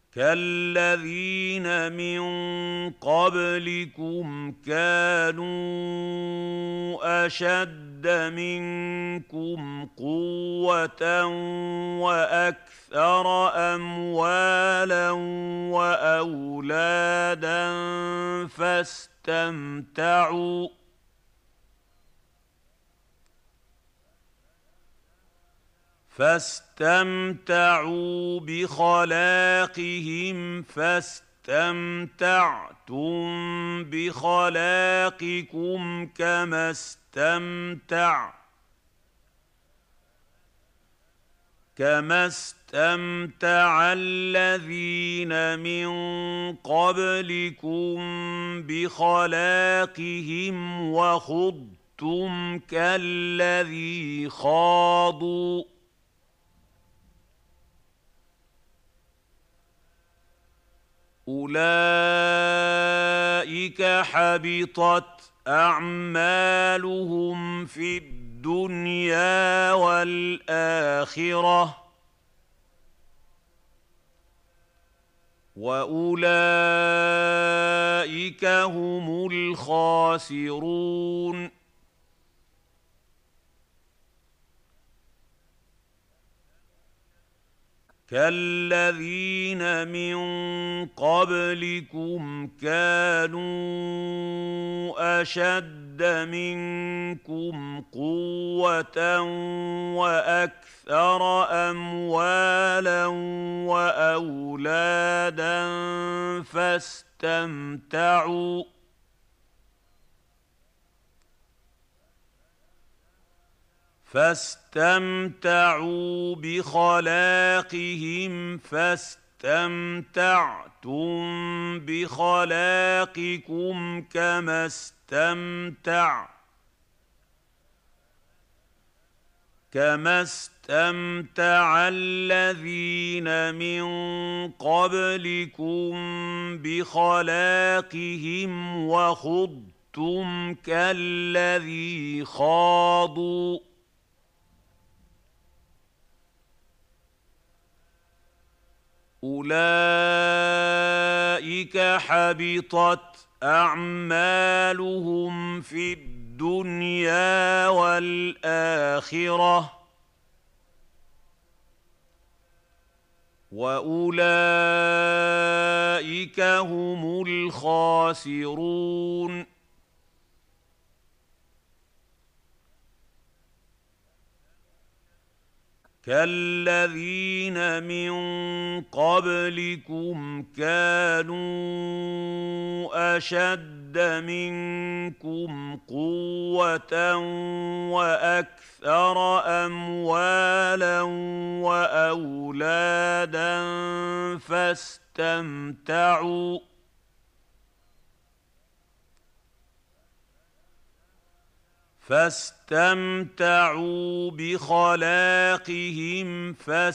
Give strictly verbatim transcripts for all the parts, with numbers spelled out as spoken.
كالذين من قبلكم كانوا أشد منكم قوة وأكثر أموالا وأولادا فاستمتعوا فاستمتعوا بخلاقهم فاستمتعتم بخلاقكم كما استمتع كما استمتع الذين من قبلكم بخلاقهم وخضتم كالذي خاضوا أولئك حبطت أعمالهم في الدنيا والآخرة وأولئك هم الخاسرون كالذين من قبلكم كانوا أشد منكم قوة وأكثر أموالا وأولادا فاستمتعوا فاستمتعوا بخلاقهم فاستمتعتم بخلاقكم كما استمتع كما استمتع الذين من قبلكم بخلاقهم وخضتم كالذي خاضوا أولئك حبطت أعمالهم في الدنيا والآخرة وأولئك هم الخاسرون كالذين من قبلكم كانوا أشد منكم قوة وأكثر أموالا وأولادا فاستمتعوا فاستمتعوا بخلاقهم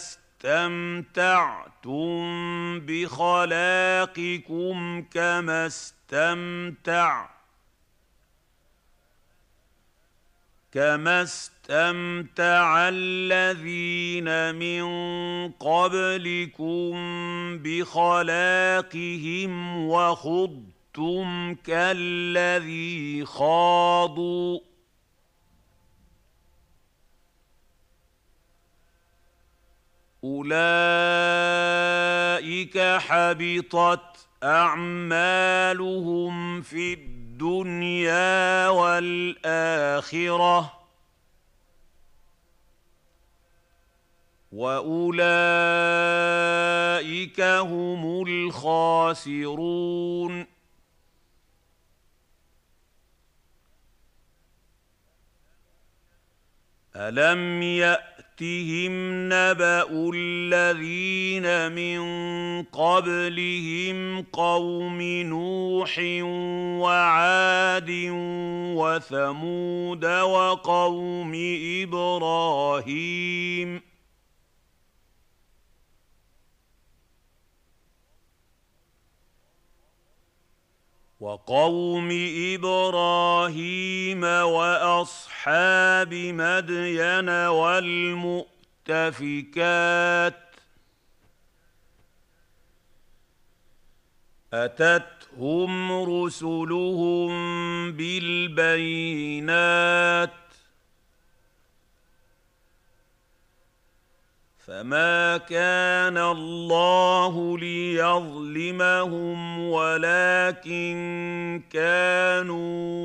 فاستمتعتم بخلاقكم كما استمتع كما استمتع الذين من قبلكم بخلاقهم وخضتم كالذي خاضوا أولئك حبطت أعمالهم في الدنيا والآخرة وأولئك هم الخاسرون ألم يأتهم نبأ الذين من قبلهم قوم نوح وعاد وثمود وقوم إبراهيم وقوم إبراهيم وأصحاب مدين والمؤتفكات أتتهم رسلهم بالبينات فما كان الله ليظلمهم ولكن كانوا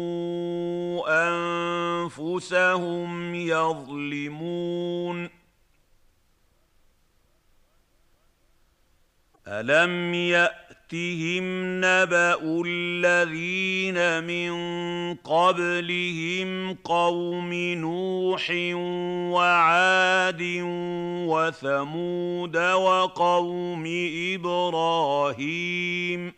أنفسهم يظلمون ألم يأتهم نبأ الذين من قبلهم قوم نوح وعاد وثمود وقوم إبراهيم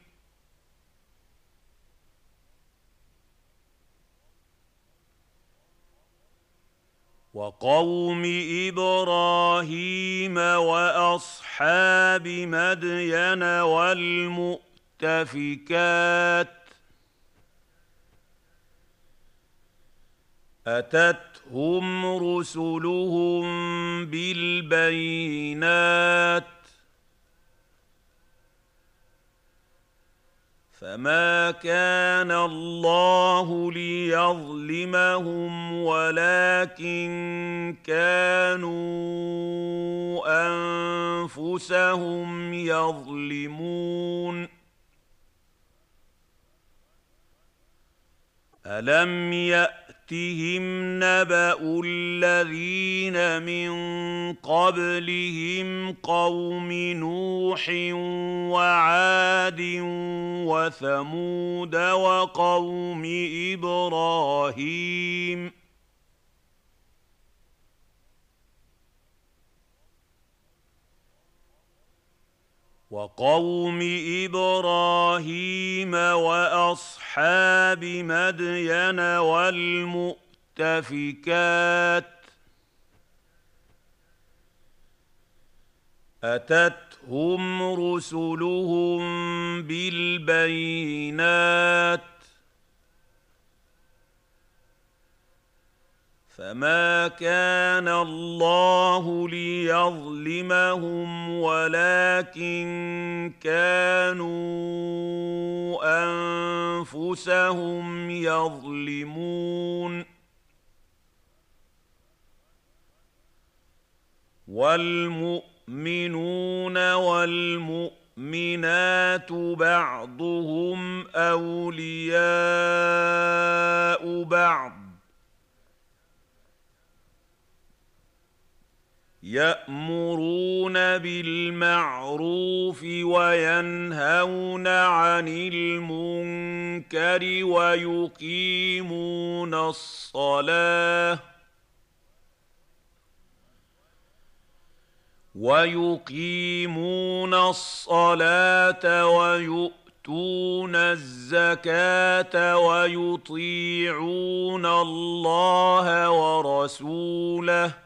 وقوم إبراهيم وأصحاب مدين والمؤتفكات أتتهم رسلهم بالبينات فما كان الله ليظلمهم ولكن كانوا أنفسهم يظلمون ألم يأتهم نبأ الذين من قبلهم قوم نوح وعاد وثمود وقوم إبراهيم وقوم إبراهيم وأصحاب مدين والمؤتفكات أتتهم رسلهم بالبينات فما كان الله ليظلمهم ولكن كانوا أنفسهم يظلمون والمؤمنون والمؤمنات بعضهم أولياء بعض يأمرون بالمعروف وينهون عن المنكر ويقيمون الصلاة ويقيمون الصلاة ويؤتون الزكاة ويطيعون الله ورسوله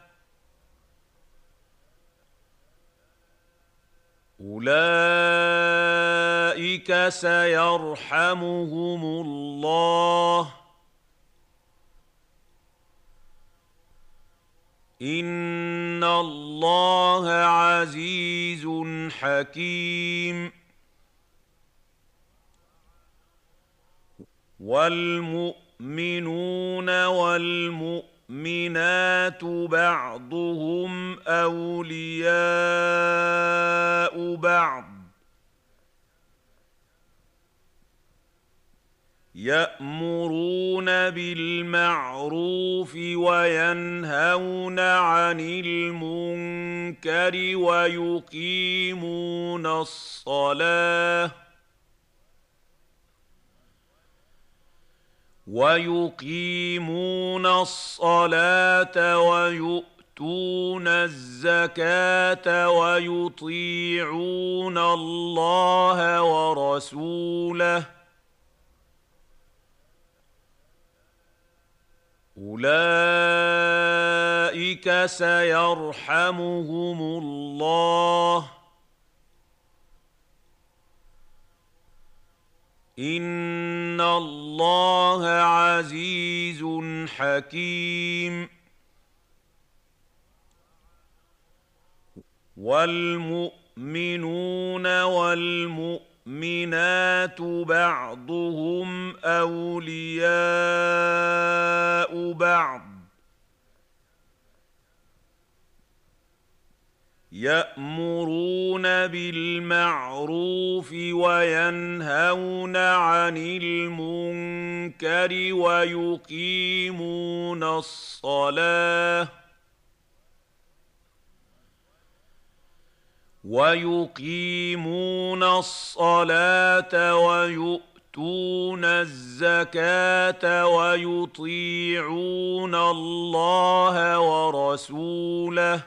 أولئك سيرحمهم الله إن الله عزيز حكيم والمؤمنون والمؤمنات بعضهم أولياء بعض يأمرون بالمعروف وينهون عن المنكر ويقيمون الصلاة ويقيمون الصلاة ويؤتون الزكاة ويطيعون الله ورسوله أولئك سيرحمهم الله إن الله عزيز حكيم والمؤمنون والمؤمنات والمؤمنات بعضهم أولياء بعض يأمرون بالمعروف وينهون عن المنكر ويقيمون الصلاة ويقيمون الصلاة ويؤتون الزكاة ويطيعون الله ورسوله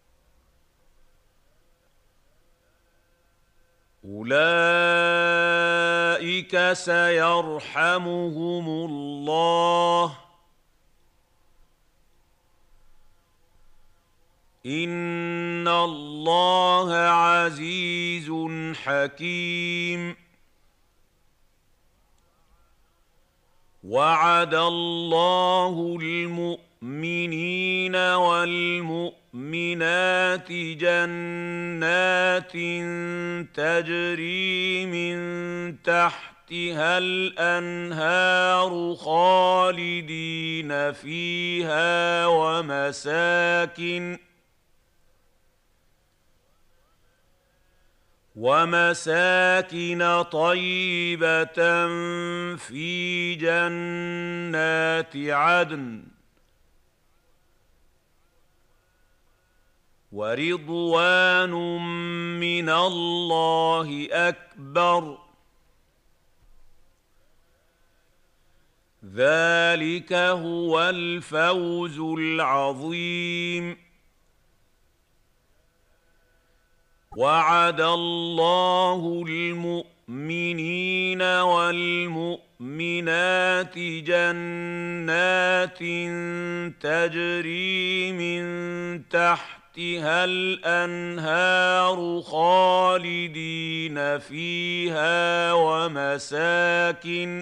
أولئك سيرحمهم الله إن الله عزيز حكيم وعد الله المؤمنين والمؤمنات جنات تجري من تحتها الأنهار خالدين فيها ومساكن ومساكن طيبة في جنات عدن ورضوان من الله أكبر ذلك هو الفوز العظيم وعد الله المؤمنين والمؤمنات جنات تجري من تحتها الأنهار خالدين فيها ومساكن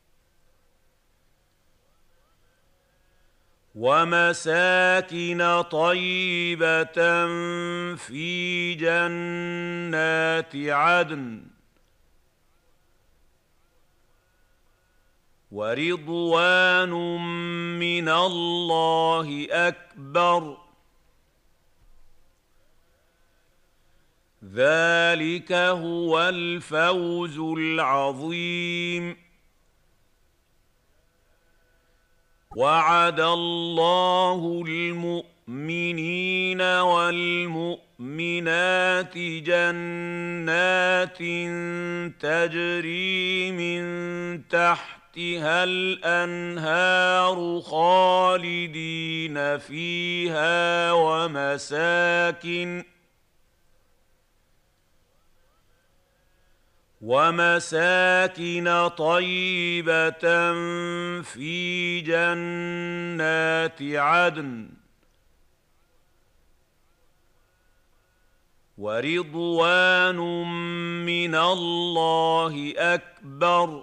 ومساكن طيبة في جنات عدن ورضوان من الله أكبر ذلك هو الفوز العظيم وعد الله المؤمنين والمؤمنات جنات تجري من تحتها الأنهار خالدين فيها ومساكن ومساكن طيبة في جنات عدن ورضوان من الله أكبر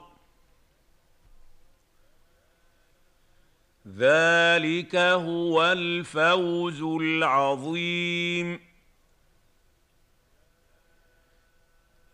ذلك هو الفوز العظيم